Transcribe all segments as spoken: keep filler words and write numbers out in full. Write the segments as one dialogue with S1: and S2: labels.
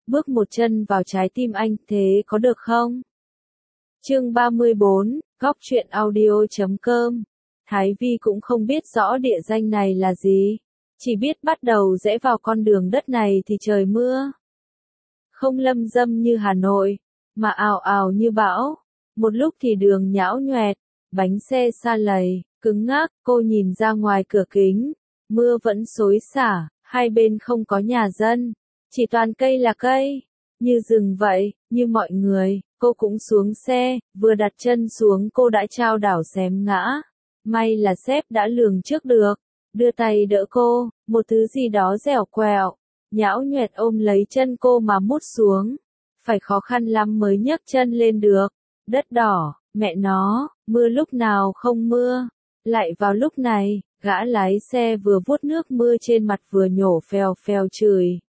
S1: bước một chân vào trái tim anh, thế có được không? Chương ba mươi bốn, góc truyện audio chấm com. Thái Vi cũng không biết rõ địa danh này là gì, chỉ biết bắt đầu rẽ vào con đường đất này thì trời mưa. Không lâm dâm như Hà Nội, mà ào ào như bão. Một lúc thì đường nhão nhoẹt, bánh xe sa lầy, cứng ngắc. Cô nhìn ra ngoài cửa kính, mưa vẫn xối xả, hai bên không có nhà dân, chỉ toàn cây là cây, như rừng vậy. Như mọi người, cô cũng xuống xe, vừa đặt chân xuống cô đã chao đảo xém ngã. May là sếp đã lường trước được, đưa tay đỡ cô, một thứ gì đó dẻo quẹo, nhão nhoẹt ôm lấy chân cô mà mút xuống. Phải khó khăn lắm mới nhấc chân lên được. Đất đỏ, mẹ nó, mưa lúc nào không mưa. Lại vào lúc này, gã lái xe vừa vuốt nước mưa trên mặt vừa nhổ phèo phèo chửi.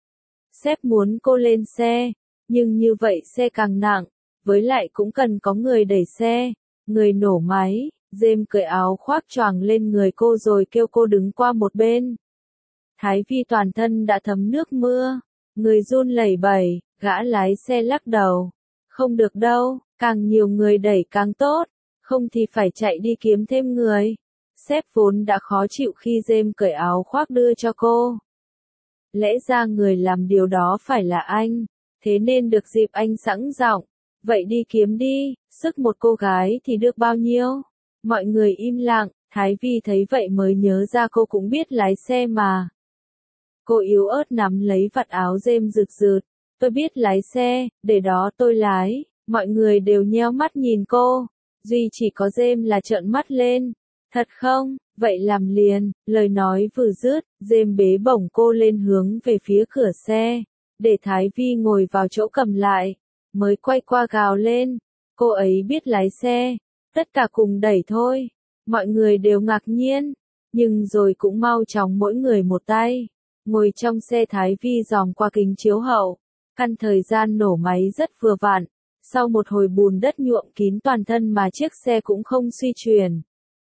S1: Sếp muốn cô lên xe, nhưng như vậy xe càng nặng, với lại cũng cần có người đẩy xe. Người nổ máy, James cởi áo khoác choàng lên người cô rồi kêu cô đứng qua một bên. Thái Vi toàn thân đã thấm nước mưa, người run lẩy bẩy, gã lái xe lắc đầu. Không được đâu, càng nhiều người đẩy càng tốt, không thì phải chạy đi kiếm thêm người. Sếp vốn đã khó chịu khi James cởi áo khoác đưa cho cô. Lẽ ra người làm điều đó phải là anh, thế nên được dịp anh sẵn giọng. Vậy đi kiếm đi, sức một cô gái thì được bao nhiêu? Mọi người im lặng, Thái Vi thấy vậy mới nhớ ra cô cũng biết lái xe mà. Cô yếu ớt nắm lấy vạt áo James rực rực. Tôi biết lái xe, để đó tôi lái. Mọi người đều nheo mắt nhìn cô, duy chỉ có James là trợn mắt lên. Thật không? Vậy làm liền. Lời nói vừa dứt, James bế bổng cô lên hướng về phía cửa xe, để Thái Vi ngồi vào chỗ cầm lại, mới quay qua gào lên. Cô ấy biết lái xe, tất cả cùng đẩy thôi. Mọi người đều ngạc nhiên, nhưng rồi cũng mau chóng mỗi người một tay. Ngồi trong xe Thái Vi dòm qua kính chiếu hậu, căn thời gian nổ máy rất vừa vặn. Sau một hồi bùn đất nhuộm kín toàn thân mà chiếc xe cũng không suy chuyển.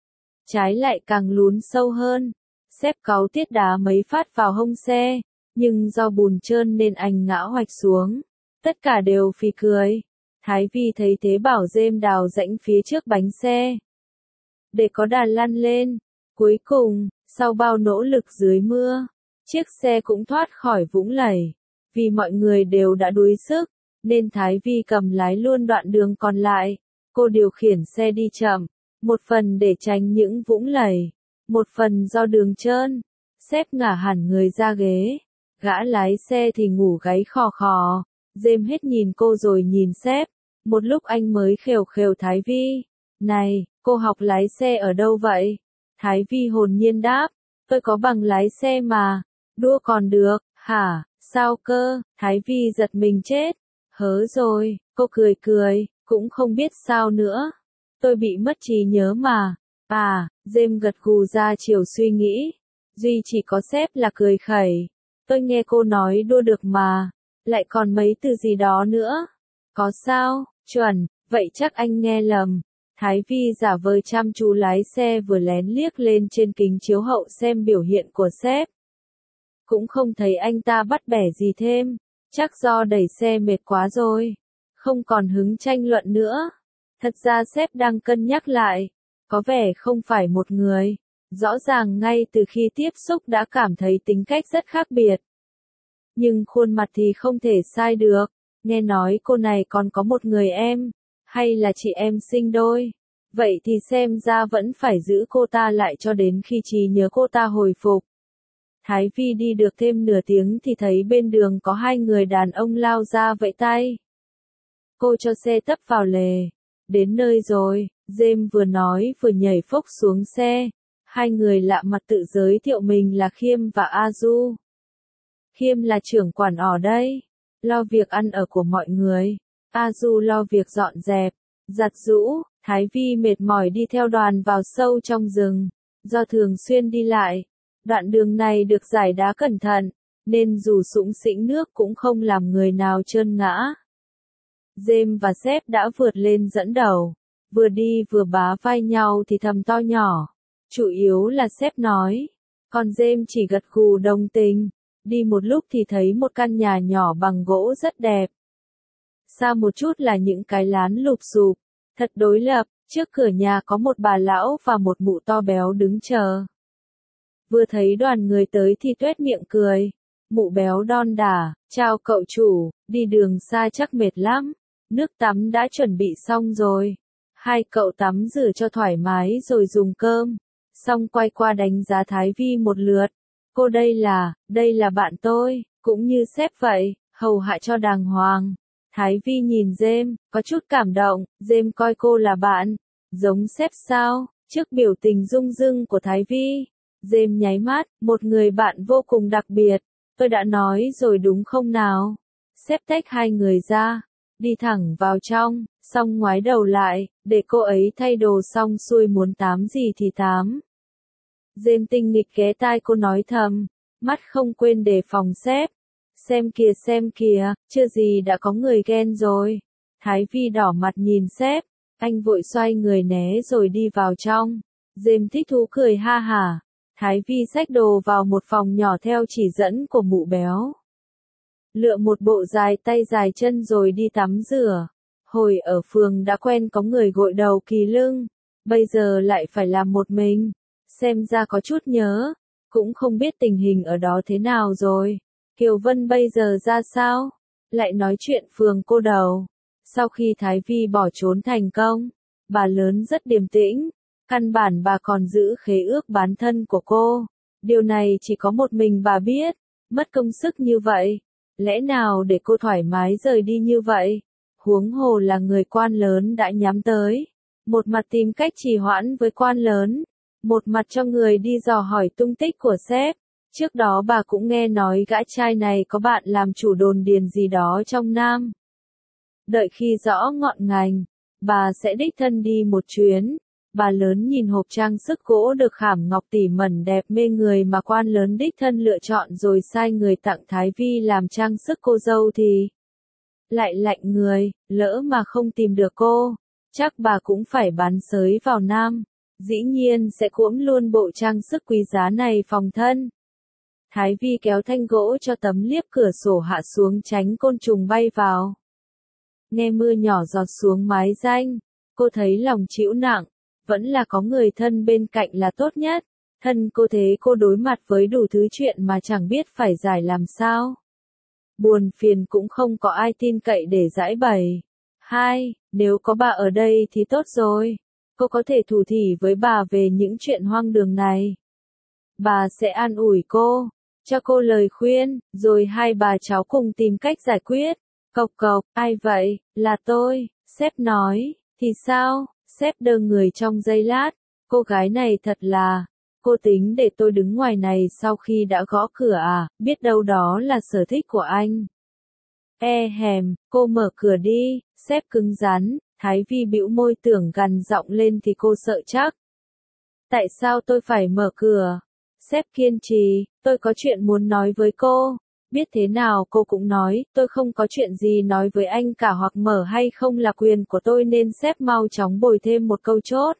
S1: Trái lại càng lún sâu hơn. Sếp cáu tiết đá mấy phát vào hông xe, nhưng do bùn trơn nên anh ngã hoạch xuống. Tất cả đều phì cười. Thái Vi thấy thế bảo James đào rãnh phía trước bánh xe, để có đà lăn lên. Cuối cùng, sau bao nỗ lực dưới mưa, chiếc xe cũng thoát khỏi vũng lầy. Vì mọi người đều đã đuối sức, nên Thái Vi cầm lái luôn đoạn đường còn lại. Cô điều khiển xe đi chậm, một phần để tránh những vũng lầy, một phần do đường trơn. Sếp ngả hẳn người ra ghế, gã lái xe thì ngủ gáy khò khò. James hết nhìn cô rồi nhìn sếp, một lúc anh mới khều khều Thái Vi. Này, cô học lái xe ở đâu vậy? Thái Vi hồn nhiên đáp, tôi có bằng lái xe mà. Đua còn được, hả? Sao cơ? Thái Vi giật mình chết. Hớ rồi, cô cười cười, cũng không biết sao nữa. Tôi bị mất trí nhớ mà. À, James gật gù ra chiều suy nghĩ. Duy chỉ có sếp là cười khẩy. Tôi nghe cô nói đua được mà. Lại còn mấy từ gì đó nữa. Có sao? Chuẩn, vậy chắc anh nghe lầm. Thái Vi giả vờ chăm chú lái xe vừa lén liếc lên trên kính chiếu hậu xem biểu hiện của sếp. Cũng không thấy anh ta bắt bẻ gì thêm. Chắc do đẩy xe mệt quá rồi. Không còn hứng tranh luận nữa. Thật ra sếp đang cân nhắc lại. Có vẻ không phải một người. Rõ ràng ngay từ khi tiếp xúc đã cảm thấy tính cách rất khác biệt. Nhưng khuôn mặt thì không thể sai được. Nghe nói cô này còn có một người em. Hay là chị em sinh đôi. Vậy thì xem ra vẫn phải giữ cô ta lại cho đến khi trí nhớ cô ta hồi phục. Thái Vi đi được thêm nửa tiếng thì thấy bên đường có hai người đàn ông lao ra vẫy tay. Cô cho xe tấp vào lề. Đến nơi rồi, James vừa nói vừa nhảy phốc xuống xe. Hai người lạ mặt tự giới thiệu mình là Khiêm và A Du. Khiêm là trưởng quản ở đây, lo việc ăn ở của mọi người. A Du lo việc dọn dẹp, giặt giũ. Thái Vi mệt mỏi đi theo đoàn vào sâu trong rừng. Do thường xuyên đi lại, đoạn đường này được rải đá cẩn thận, nên dù sũng sĩnh nước cũng không làm người nào trơn ngã. James và sếp đã vượt lên dẫn đầu, vừa đi vừa bá vai nhau thì thầm to nhỏ. Chủ yếu là sếp nói, còn James chỉ gật gù đồng tình. Đi một lúc thì thấy một căn nhà nhỏ bằng gỗ rất đẹp. Xa một chút là những cái lán lụp xụp, thật đối lập, trước cửa nhà có một bà lão và một mụ to béo đứng chờ. Vừa thấy đoàn người tới thì tuét miệng cười. Mụ béo đon đả, chào cậu chủ, đi đường xa chắc mệt lắm. Nước tắm đã chuẩn bị xong rồi. Hai cậu tắm rửa cho thoải mái rồi dùng cơm. Xong quay qua đánh giá Thái Vi một lượt. Cô đây là, đây là bạn tôi, cũng như sếp vậy, hầu hạ cho đàng hoàng. Thái Vi nhìn James, có chút cảm động, James coi cô là bạn. Giống sếp sao? Trước biểu tình rung rưng của Thái Vi, James nháy mắt, một người bạn vô cùng đặc biệt. Tôi đã nói rồi đúng không nào? Sếp tách hai người ra, đi thẳng vào trong, xong ngoái đầu lại, để cô ấy thay đồ xong xuôi muốn tám gì thì tám. James tinh nghịch ghé tai cô nói thầm, mắt không quên đề phòng sếp. Xem kìa xem kìa, chưa gì đã có người ghen rồi. Thái Vi đỏ mặt nhìn sếp, anh vội xoay người né rồi đi vào trong. James thích thú cười ha hả. Thái Vi xách đồ vào một phòng nhỏ theo chỉ dẫn của mụ béo. Lựa một bộ dài tay dài chân rồi đi tắm rửa. Hồi ở phường đã quen có người gội đầu kỳ lưng, bây giờ lại phải làm một mình. Xem ra có chút nhớ, cũng không biết tình hình ở đó thế nào rồi. Kiều Vân bây giờ ra sao? Lại nói chuyện phường cô đầu. Sau khi Thái Vi bỏ trốn thành công, bà lớn rất điềm tĩnh. Căn bản bà còn giữ khế ước bán thân của cô. Điều này chỉ có một mình bà biết. Mất công sức như vậy. Lẽ nào để cô thoải mái rời đi như vậy? Huống hồ là người quan lớn đã nhắm tới. Một mặt tìm cách trì hoãn với quan lớn. Một mặt cho người đi dò hỏi tung tích của sếp. Trước đó bà cũng nghe nói gã trai này có bạn làm chủ đồn điền gì đó trong Nam. Đợi khi rõ ngọn ngành, bà sẽ đích thân đi một chuyến. Bà lớn nhìn hộp trang sức gỗ được khảm ngọc tỉ mẩn đẹp mê người mà quan lớn đích thân lựa chọn rồi sai người tặng Thái Vi làm trang sức cô dâu thì lại lạnh người, lỡ mà không tìm được cô, chắc bà cũng phải bán sới vào Nam. Dĩ nhiên sẽ cuỗm luôn bộ trang sức quý giá này phòng thân. Thái Vi kéo thanh gỗ cho tấm liếp cửa sổ hạ xuống tránh côn trùng bay vào. Nghe mưa nhỏ giọt xuống mái danh, cô thấy lòng chịu nặng. Vẫn là có người thân bên cạnh là tốt nhất. Thân cô thế cô đối mặt với đủ thứ chuyện mà chẳng biết phải giải làm sao. Buồn phiền cũng không có ai tin cậy để giải bày. Hai, nếu có bà ở đây thì tốt rồi. Cô có thể thủ thỉ với bà về những chuyện hoang đường này. Bà sẽ an ủi cô, cho cô lời khuyên, rồi hai bà cháu cùng tìm cách giải quyết. Cộc cộc, ai vậy? Là tôi, sếp nói, thì sao? Sếp đơ người trong giây lát, cô gái này thật là, cô tính để tôi đứng ngoài này sau khi đã gõ cửa à, biết đâu đó là sở thích của anh. E hèm, cô mở cửa đi, sếp cứng rắn, Thái Vi bĩu môi tưởng gằn giọng lên thì cô sợ chắc. Tại sao tôi phải mở cửa? Sếp kiên trì, tôi có chuyện muốn nói với cô. Biết thế nào cô cũng nói, tôi không có chuyện gì nói với anh cả hoặc mở hay không là quyền của tôi nên sếp mau chóng bồi thêm một câu chốt.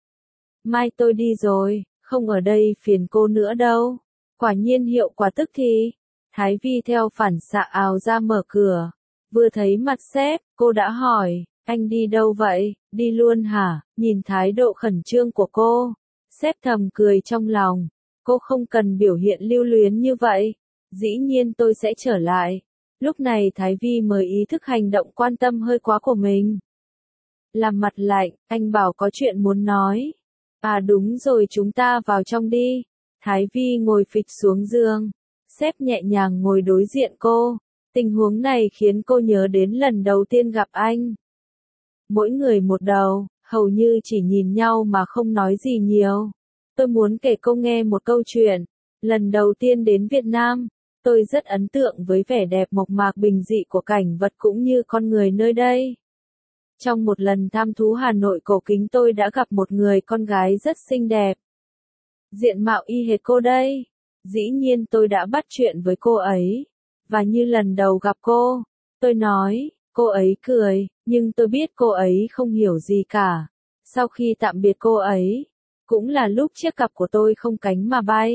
S1: Mai tôi đi rồi, không ở đây phiền cô nữa đâu. Quả nhiên hiệu quả tức thì. Thái Vi theo phản xạ ào ra mở cửa. Vừa thấy mặt sếp, cô đã hỏi, anh đi đâu vậy, đi luôn hả? Nhìn thái độ khẩn trương của cô, sếp thầm cười trong lòng. Cô không cần biểu hiện lưu luyến như vậy. Dĩ nhiên tôi sẽ trở lại. Lúc này Thái Vi mới ý thức hành động quan tâm hơi quá của mình. Làm mặt lạnh, anh bảo có chuyện muốn nói. À đúng rồi chúng ta vào trong đi. Thái Vi ngồi phịch xuống giường. Sếp nhẹ nhàng ngồi đối diện cô. Tình huống này khiến cô nhớ đến lần đầu tiên gặp anh. Mỗi người một đầu, hầu như chỉ nhìn nhau mà không nói gì nhiều. Tôi muốn kể cô nghe một câu chuyện. Lần đầu tiên đến Việt Nam, tôi rất ấn tượng với vẻ đẹp mộc mạc bình dị của cảnh vật cũng như con người nơi đây. Trong một lần thăm thú Hà Nội cổ kính tôi đã gặp một người con gái rất xinh đẹp. Diện mạo y hệt cô đây. Dĩ nhiên tôi đã bắt chuyện với cô ấy. Và như lần đầu gặp cô, tôi nói, cô ấy cười, nhưng tôi biết cô ấy không hiểu gì cả. Sau khi tạm biệt cô ấy, cũng là lúc chiếc cặp của tôi không cánh mà bay.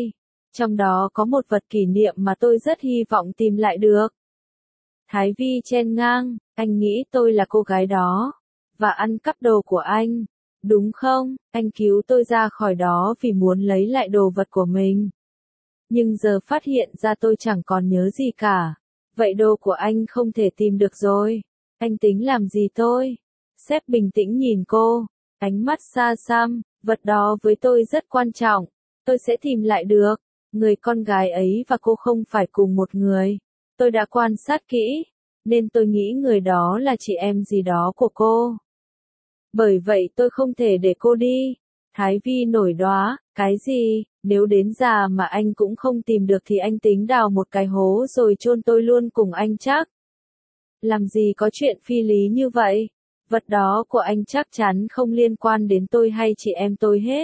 S1: Trong đó có một vật kỷ niệm mà tôi rất hy vọng tìm lại được. Thái Vi chen ngang, anh nghĩ tôi là cô gái đó, và ăn cắp đồ của anh, đúng không? Anh cứu tôi ra khỏi đó vì muốn lấy lại đồ vật của mình. Nhưng giờ phát hiện ra tôi chẳng còn nhớ gì cả. Vậy đồ của anh không thể tìm được rồi. Anh tính làm gì tôi? Sếp bình tĩnh nhìn cô, ánh mắt xa xăm, vật đó với tôi rất quan trọng. Tôi sẽ tìm lại được. Người con gái ấy và cô không phải cùng một người. Tôi đã quan sát kỹ, nên tôi nghĩ người đó là chị em gì đó của cô. Bởi vậy tôi không thể để cô đi. Thái Vi nổi đoá, cái gì, nếu đến già mà anh cũng không tìm được thì anh tính đào một cái hố rồi chôn tôi luôn cùng anh chắc. Làm gì có chuyện phi lý như vậy, vật đó của anh chắc chắn không liên quan đến tôi hay chị em tôi hết.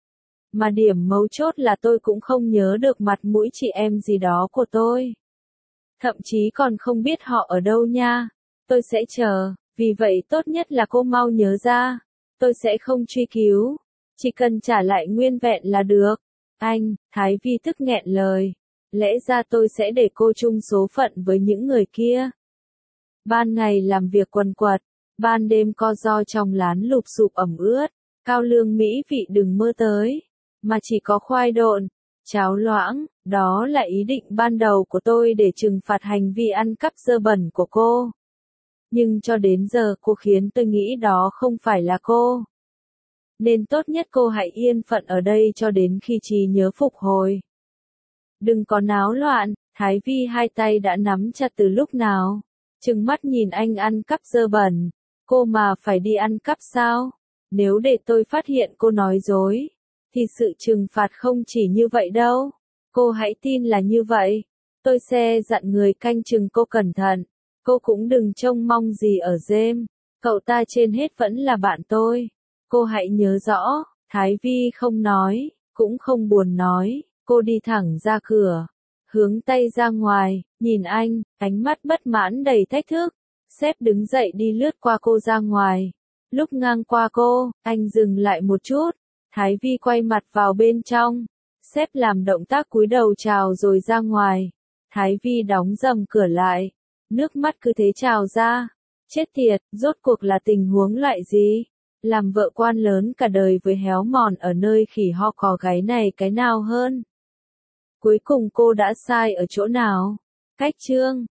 S1: Mà điểm mấu chốt là tôi cũng không nhớ được mặt mũi chị em gì đó của tôi. Thậm chí còn không biết họ ở đâu nha. Tôi sẽ chờ, vì vậy tốt nhất là cô mau nhớ ra. Tôi sẽ không truy cứu, chỉ cần trả lại nguyên vẹn là được. Anh, Thái Vi tức nghẹn lời. Lẽ ra tôi sẽ để cô chung số phận với những người kia. Ban ngày làm việc quần quật, ban đêm co ro trong lán lụp xụp ẩm ướt. Cao lương mỹ vị đừng mơ tới, mà chỉ có khoai độn, cháo loãng. Đó là ý định ban đầu của tôi để trừng phạt hành vi ăn cắp dơ bẩn của cô. Nhưng cho đến giờ cô khiến tôi nghĩ đó không phải là cô. Nên tốt nhất cô hãy yên phận ở đây cho đến khi trí nhớ phục hồi. Đừng có náo loạn. Thái Vi hai tay đã nắm chặt từ lúc nào. Trừng mắt nhìn anh ăn cắp dơ bẩn. Cô mà phải đi ăn cắp sao? Nếu để tôi phát hiện cô nói dối, thì sự trừng phạt không chỉ như vậy đâu. Cô hãy tin là như vậy. Tôi sẽ dặn người canh chừng cô cẩn thận. Cô cũng đừng trông mong gì ở James. Cậu ta trên hết vẫn là bạn tôi. Cô hãy nhớ rõ. Thái Vi không nói, cũng không buồn nói. Cô đi thẳng ra cửa, hướng tay ra ngoài, nhìn anh, ánh mắt bất mãn đầy thách thức. Sếp đứng dậy đi lướt qua cô ra ngoài. Lúc ngang qua cô, anh dừng lại một chút. Thái Vi quay mặt vào bên trong. Sếp làm động tác cúi đầu chào rồi ra ngoài. Thái Vi đóng rầm cửa lại. Nước mắt cứ thế trào ra. Chết tiệt, rốt cuộc là tình huống loại gì? Làm vợ quan lớn cả đời với héo mòn ở nơi khỉ ho cò gáy này cái nào hơn? Cuối cùng cô đã sai ở chỗ nào? Cách chương